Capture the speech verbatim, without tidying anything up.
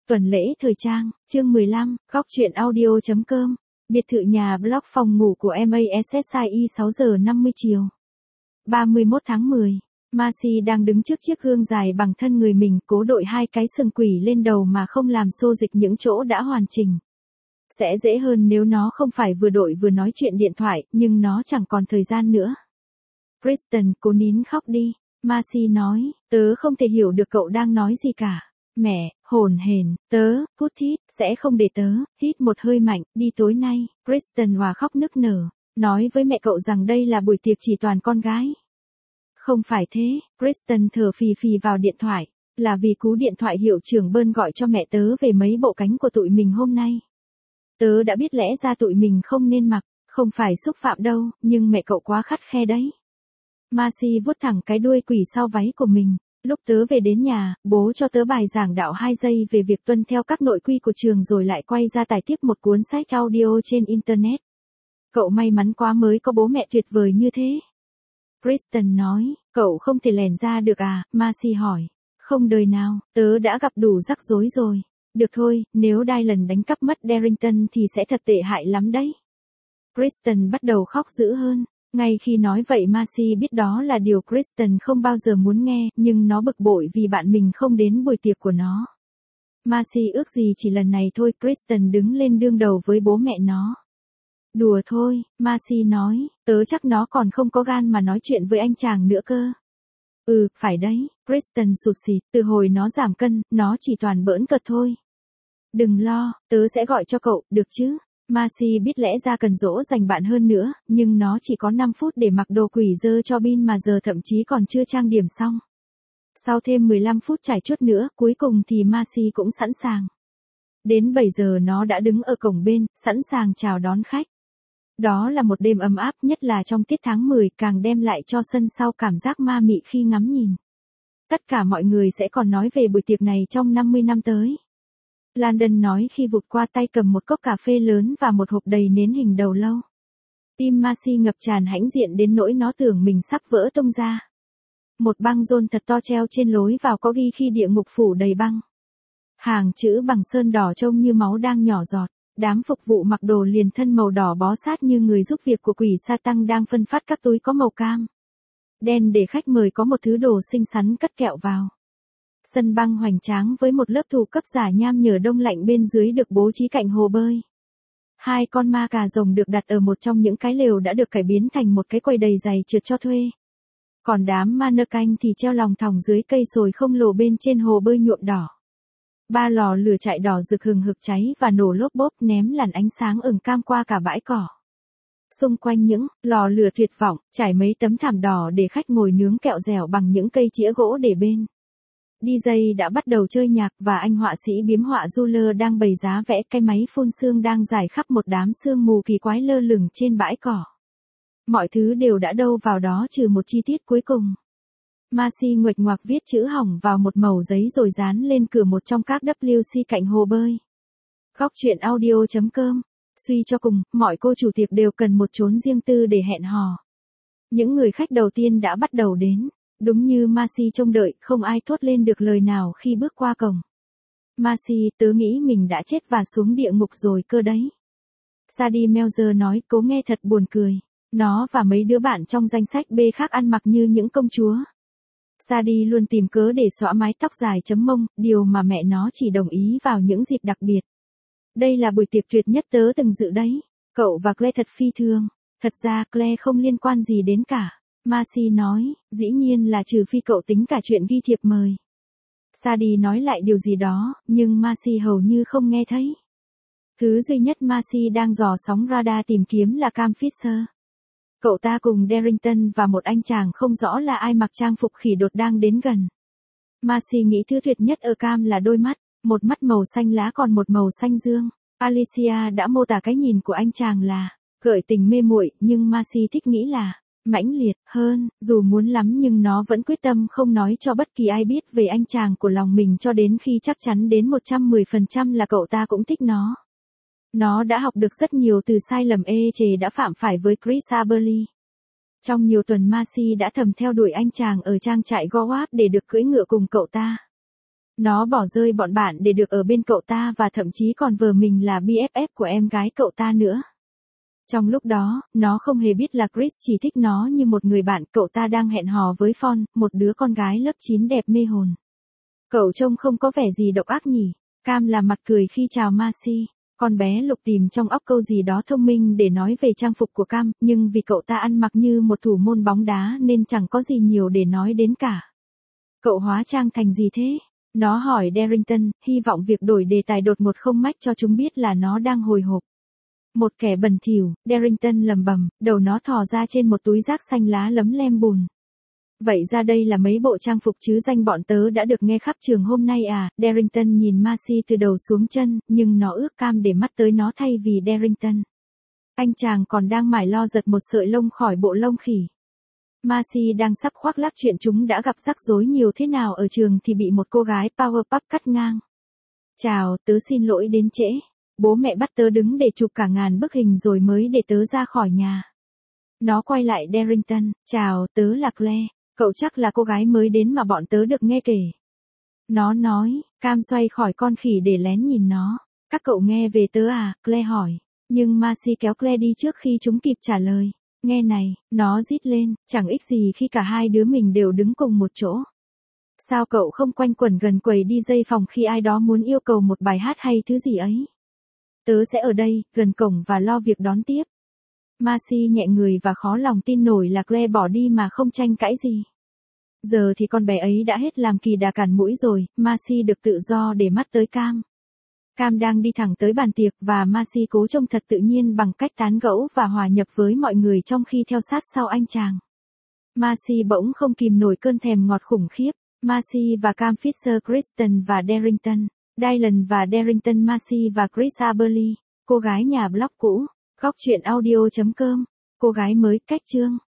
Tuần lễ thời trang, chương mười lăm, góc truyện audio.com, biệt thự nhà blog phòng ngủ của Massai sáu giờ năm mươi chiều. ba mươi mốt tháng mười, Marcy đang đứng trước chiếc gương dài bằng thân người mình, cố đội hai cái sừng quỷ lên đầu mà không làm xô dịch những chỗ đã hoàn chỉnh. Sẽ dễ hơn nếu nó không phải vừa đội vừa nói chuyện điện thoại, nhưng nó chẳng còn thời gian nữa. Kristen, cố nín khóc đi, Marcy nói, tớ không thể hiểu được cậu đang nói gì cả. Mẹ, hồn hển, tớ, hút thít, sẽ không để tớ, hít một hơi mạnh, đi tối nay. Kristen hòa khóc nức nở, nói với mẹ cậu rằng đây là buổi tiệc chỉ toàn con gái. Không phải thế, Kristen thở phì phì vào điện thoại, là vì cú điện thoại hiệu trưởng Bơn gọi cho mẹ tớ về mấy bộ cánh của tụi mình hôm nay. Tớ đã biết lẽ ra tụi mình không nên mặc, không phải xúc phạm đâu, nhưng mẹ cậu quá khắt khe đấy. Marcy vuốt thẳng cái đuôi quỷ sau váy của mình. Lúc tớ về đến nhà, bố cho tớ bài giảng đạo hai giây về việc tuân theo các nội quy của trường rồi lại quay ra tải tiếp một cuốn sách audio trên Internet. Cậu may mắn quá mới có bố mẹ tuyệt vời như thế. Kristen nói, cậu không thể lèn ra được à, Marcy hỏi. Không đời nào, tớ đã gặp đủ rắc rối rồi. Được thôi, nếu Dylan đánh cắp mất Darrington thì sẽ thật tệ hại lắm đấy. Kristen bắt đầu khóc dữ hơn. Ngay khi nói vậy Marcy biết đó là điều Kristen không bao giờ muốn nghe, nhưng nó bực bội vì bạn mình không đến buổi tiệc của nó. Marcy ước gì chỉ lần này thôi. Kristen đứng lên đương đầu với bố mẹ nó. Đùa thôi, Marcy nói, tớ chắc nó còn không có gan mà nói chuyện với anh chàng nữa cơ. Ừ, phải đấy, Kristen sụt sịt, từ hồi nó giảm cân, nó chỉ toàn bỡn cợt thôi. Đừng lo, tớ sẽ gọi cho cậu, được chứ? Marcy biết lẽ ra cần dỗ dành bạn hơn nữa, nhưng nó chỉ có năm phút để mặc đồ quỷ dơ cho Bin mà giờ thậm chí còn chưa trang điểm xong. Sau thêm mười lăm phút trải chuốt nữa, cuối cùng thì Marcy cũng sẵn sàng. Đến bảy giờ nó đã đứng ở cổng bên, sẵn sàng chào đón khách. Đó là một đêm ấm áp, nhất là trong tiết tháng mười, càng đem lại cho sân sau cảm giác ma mị khi ngắm nhìn. Tất cả mọi người sẽ còn nói về buổi tiệc này trong năm mươi năm tới. Landon nói khi vụt qua tay cầm một cốc cà phê lớn và một hộp đầy nến hình đầu lâu. Tim Marcy ngập tràn hãnh diện đến nỗi nó tưởng mình sắp vỡ tung ra. Một băng rôn thật to treo trên lối vào có ghi khi địa ngục phủ đầy băng. Hàng chữ bằng sơn đỏ trông như máu đang nhỏ giọt. Đám phục vụ mặc đồ liền thân màu đỏ bó sát như người giúp việc của quỷ sa tăng đang phân phát các túi có màu cam đen để khách mời có một thứ đồ xinh xắn cất kẹo vào. Sân băng hoành tráng với một lớp thủ cấp giả nham nhở đông lạnh bên dưới được bố trí cạnh hồ bơi. Hai con ma cà rồng được đặt ở một trong những cái lều đã được cải biến thành một cái quầy đầy giày trượt cho thuê. Còn đám mannequin thì treo lòng thòng dưới cây sồi không lồ bên trên hồ bơi nhuộm đỏ. Ba lò lửa chạy đỏ rực hừng hực cháy và nổ lốp bốp ném làn ánh sáng ửng cam qua cả bãi cỏ. Xung quanh những lò lửa tuyệt vọng, trải mấy tấm thảm đỏ để khách ngồi nướng kẹo dẻo bằng những cây chĩa gỗ để bên. đi giây đã bắt đầu chơi nhạc và anh họa sĩ biếm họa Ruler đang bày giá vẽ, cái máy phun sương đang rải khắp một đám sương mù kỳ quái lơ lửng trên bãi cỏ. Mọi thứ đều đã đâu vào đó trừ một chi tiết cuối cùng. Marcy nguệch ngoạc viết chữ hỏng vào một mẩu giấy rồi dán lên cửa một trong các W C cạnh hồ bơi. Góc truyện audio.com. Suy cho cùng, mọi cô chủ tiệc đều cần một chốn riêng tư để hẹn hò. Những người khách đầu tiên đã bắt đầu đến. Đúng như Marcy trông đợi, không ai thốt lên được lời nào khi bước qua cổng. Marcy, tớ nghĩ mình đã chết và xuống địa ngục rồi cơ đấy. Sadie Melzer nói, cố nghe thật buồn cười. Nó và mấy đứa bạn trong danh sách B khác ăn mặc như những công chúa. Sadie luôn tìm cớ để xõa mái tóc dài chấm mông, điều mà mẹ nó chỉ đồng ý vào những dịp đặc biệt. Đây là buổi tiệc tuyệt nhất tớ từng dự đấy. Cậu và Claire thật phi thường. Thật ra Claire không liên quan gì đến cả. Marcy nói, dĩ nhiên là trừ phi cậu tính cả chuyện ghi thiệp mời. Sadie nói lại điều gì đó, nhưng Marcy hầu như không nghe thấy. Thứ duy nhất Marcy đang dò sóng radar tìm kiếm là Cam Fisher. Cậu ta cùng Darrington và một anh chàng không rõ là ai mặc trang phục khỉ đột đang đến gần. Marcy nghĩ thứ tuyệt nhất ở Cam là đôi mắt, một mắt màu xanh lá còn một màu xanh dương. Alicia đã mô tả cái nhìn của anh chàng là gợi tình mê muội, nhưng Marcy thích nghĩ là mãnh liệt hơn, dù muốn lắm nhưng nó vẫn quyết tâm không nói cho bất kỳ ai biết về anh chàng của lòng mình cho đến khi chắc chắn đến một trăm mười phần trăm là cậu ta cũng thích nó. Nó đã học được rất nhiều từ sai lầm ê chề đã phạm phải với Chris Aberley. Trong nhiều tuần Marcy đã thầm theo đuổi anh chàng ở trang trại Goat để được cưỡi ngựa cùng cậu ta. Nó bỏ rơi bọn bạn để được ở bên cậu ta và thậm chí còn vờ mình là bê ép ép của em gái cậu ta nữa. Trong lúc đó, nó không hề biết là Chris chỉ thích nó như một người bạn, cậu ta đang hẹn hò với Fawn, một đứa con gái lớp chín đẹp mê hồn. Cậu trông không có vẻ gì độc ác nhỉ? Cam làm mặt cười khi chào Marcy. Con bé lục tìm trong óc câu gì đó thông minh để nói về trang phục của Cam, nhưng vì cậu ta ăn mặc như một thủ môn bóng đá nên chẳng có gì nhiều để nói đến cả. Cậu hóa trang thành gì thế? Nó hỏi Darrington, hy vọng việc đổi đề tài đột ngột không mách cho chúng biết là nó đang hồi hộp. Một kẻ bẩn thỉu, Darrington lầm bầm, đầu nó thò ra trên một túi rác xanh lá lấm lem bùn. Vậy ra đây là mấy bộ trang phục chứ danh bọn tớ đã được nghe khắp trường hôm nay à? Darrington nhìn Marcy từ đầu xuống chân, nhưng nó ước Cam để mắt tới nó thay vì Darrington. Anh chàng còn đang mải lo giật một sợi lông khỏi bộ lông khỉ. Marcy đang sắp khoác lác chuyện chúng đã gặp rắc rối nhiều thế nào ở trường thì bị một cô gái Powerpuff cắt ngang. Chào, tớ xin lỗi đến trễ. Bố mẹ bắt tớ đứng để chụp cả ngàn bức hình rồi mới để tớ ra khỏi nhà. Nó quay lại Darrington, chào, tớ là Claire. Cậu chắc là cô gái mới đến mà bọn tớ được nghe kể. Nó nói, Cam xoay khỏi con khỉ để lén nhìn nó. Các cậu nghe về tớ à? Claire hỏi. Nhưng Marcy kéo Claire đi trước khi chúng kịp trả lời. Nghe này, nó rít lên, chẳng ích gì khi cả hai đứa mình đều đứng cùng một chỗ. Sao cậu không quanh quẩn gần quầy đi dây phòng khi ai đó muốn yêu cầu một bài hát hay thứ gì ấy? Tớ sẽ ở đây, gần cổng và lo việc đón tiếp. Marcy nhẹ người và khó lòng tin nổi là Claire bỏ đi mà không tranh cãi gì. Giờ thì con bé ấy đã hết làm kỳ đà cản mũi rồi, Marcy được tự do để mắt tới Cam. Cam đang đi thẳng tới bàn tiệc và Marcy cố trông thật tự nhiên bằng cách tán gẫu và hòa nhập với mọi người trong khi theo sát sau anh chàng. Marcy bỗng không kìm nổi cơn thèm ngọt khủng khiếp. Marcy và Cam Fisher Kristen và Darrington. Dylan và Darrington Marcy và Chris Aberley. Cô gái nhà blog cũ. Góc truyện audio chấm com. Cô gái mới cách chương.